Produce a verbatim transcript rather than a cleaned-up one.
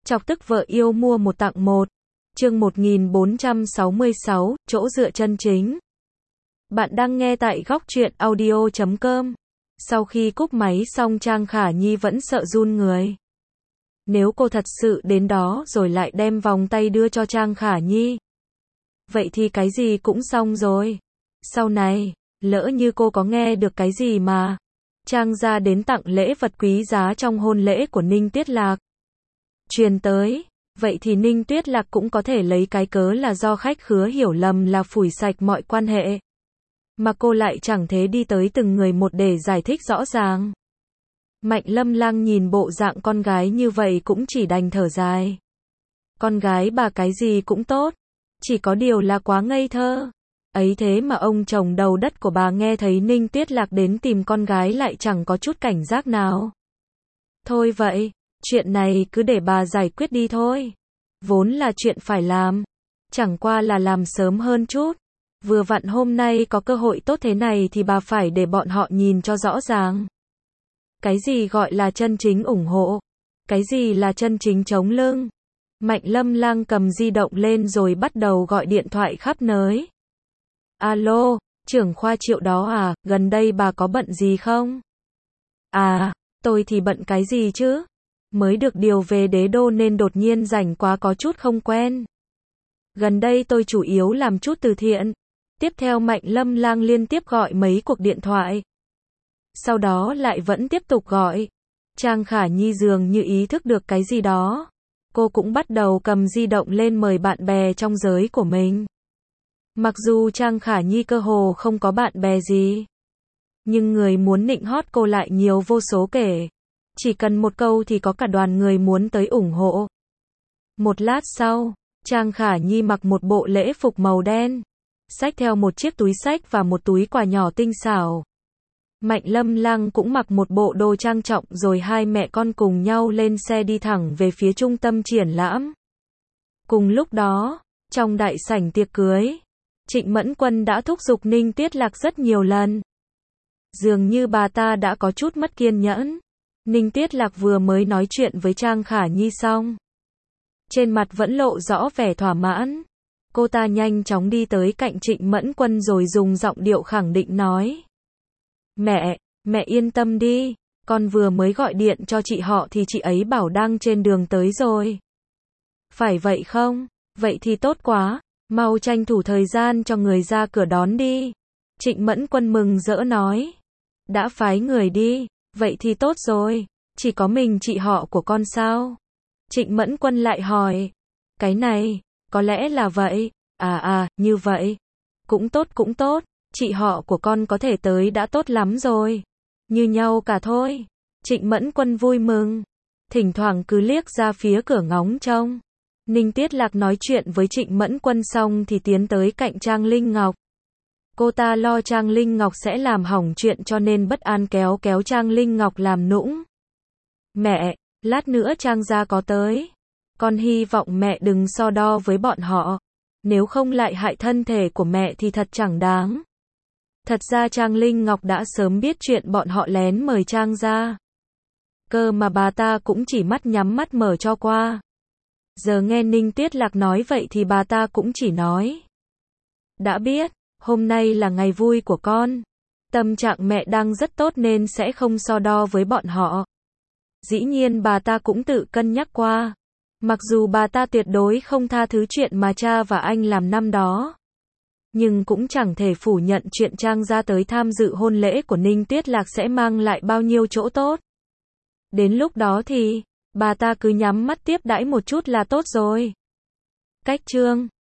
Chọc tức vợ yêu mua một tặng một. Chương một nghìn bốn trăm sáu mươi sáu, chỗ dựa chân chính. Bạn đang nghe tại góc truyện audio chấm com. Sau khi cúp máy xong Trang Khả Nhi vẫn sợ run người. Nếu cô thật sự đến đó rồi lại đem vòng tay đưa cho Trang Khả Nhi, vậy thì cái gì cũng xong rồi. Sau này, lỡ như cô có nghe được cái gì mà Trang gia đến tặng lễ vật quý giá trong hôn lễ của Ninh Tuyết Lạc truyền tới, vậy thì Ninh Tuyết Lạc cũng có thể lấy cái cớ là do khách khứa hiểu lầm là phủi sạch mọi quan hệ. Mà cô lại chẳng thế đi tới từng người một để giải thích rõ ràng. Mạnh Lâm Lang nhìn bộ dạng con gái như vậy cũng chỉ đành thở dài. Con gái bà cái gì cũng tốt, chỉ có điều là quá ngây thơ. Ấy thế mà ông chồng đầu đất của bà nghe thấy Ninh Tuyết Lạc đến tìm con gái lại chẳng có chút cảnh giác nào. Thôi vậy, chuyện này cứ để bà giải quyết đi thôi. Vốn là chuyện phải làm, chẳng qua là làm sớm hơn chút. Vừa vặn hôm nay có cơ hội tốt thế này thì bà phải để bọn họ nhìn cho rõ ràng. Cái gì gọi là chân chính ủng hộ? Cái gì là chân chính chống lưng? Mạnh Lâm Lang cầm di động lên rồi bắt đầu gọi điện thoại khắp nơi. Alo, trưởng khoa Triệu đó à, gần đây bà có bận gì không? À, tôi thì bận cái gì chứ? Mới được điều về đế đô nên đột nhiên rảnh quá có chút không quen. Gần đây tôi chủ yếu làm chút từ thiện. Tiếp theo Mạnh Lâm Lang liên tiếp gọi mấy cuộc điện thoại. Sau đó lại vẫn tiếp tục gọi. Trang Khả Nhi dường như ý thức được cái gì đó. Cô cũng bắt đầu cầm di động lên mời bạn bè trong giới của mình. Mặc dù Trang Khả Nhi cơ hồ không có bạn bè gì, nhưng người muốn nịnh hót cô lại nhiều vô số kể. Chỉ cần một câu thì có cả đoàn người muốn tới ủng hộ. Một lát sau, Trang Khả Nhi mặc một bộ lễ phục màu đen, xách theo một chiếc túi xách và một túi quà nhỏ tinh xảo. Mạnh Lâm Lang cũng mặc một bộ đồ trang trọng rồi hai mẹ con cùng nhau lên xe đi thẳng về phía trung tâm triển lãm. Cùng lúc đó, trong đại sảnh tiệc cưới, Trịnh Mẫn Quân đã thúc giục Ninh Tuyết Lạc rất nhiều lần. Dường như bà ta đã có chút mất kiên nhẫn. Ninh Tuyết Lạc vừa mới nói chuyện với Trang Khả Nhi xong, trên mặt vẫn lộ rõ vẻ thỏa mãn. Cô ta nhanh chóng đi tới cạnh Trịnh Mẫn Quân rồi dùng giọng điệu khẳng định nói. Mẹ, mẹ yên tâm đi, con vừa mới gọi điện cho chị họ thì chị ấy bảo đang trên đường tới rồi. Phải vậy không? Vậy thì tốt quá, mau tranh thủ thời gian cho người ra cửa đón đi. Trịnh Mẫn Quân mừng rỡ nói. Đã phái người đi, vậy thì tốt rồi, chỉ có mình chị họ của con sao? Trịnh Mẫn Quân lại hỏi. Cái này, có lẽ là vậy, à à, như vậy. Cũng tốt cũng tốt, chị họ của con có thể tới đã tốt lắm rồi. Như nhau cả thôi. Trịnh Mẫn Quân vui mừng, thỉnh thoảng cứ liếc ra phía cửa ngóng trông. Ninh Tuyết Lạc nói chuyện với Trịnh Mẫn Quân xong thì tiến tới cạnh Trang Linh Ngọc. Cô ta lo Trang Linh Ngọc sẽ làm hỏng chuyện cho nên bất an kéo kéo Trang Linh Ngọc làm nũng. Mẹ, lát nữa Trang gia có tới. Con hy vọng mẹ đừng so đo với bọn họ. Nếu không lại hại thân thể của mẹ thì thật chẳng đáng. Thật ra Trang Linh Ngọc đã sớm biết chuyện bọn họ lén mời Trang gia. Cơ mà bà ta cũng chỉ mắt nhắm mắt mở cho qua. Giờ nghe Ninh Tuyết Lạc nói vậy thì bà ta cũng chỉ nói. Đã biết, hôm nay là ngày vui của con. Tâm trạng mẹ đang rất tốt nên sẽ không so đo với bọn họ. Dĩ nhiên bà ta cũng tự cân nhắc qua. Mặc dù bà ta tuyệt đối không tha thứ chuyện mà cha và anh làm năm đó. Nhưng cũng chẳng thể phủ nhận chuyện Trang gia tới tham dự hôn lễ của Ninh Tuyết Lạc sẽ mang lại bao nhiêu chỗ tốt. Đến lúc đó thì, bà ta cứ nhắm mắt tiếp đãi một chút là tốt rồi. Cách chương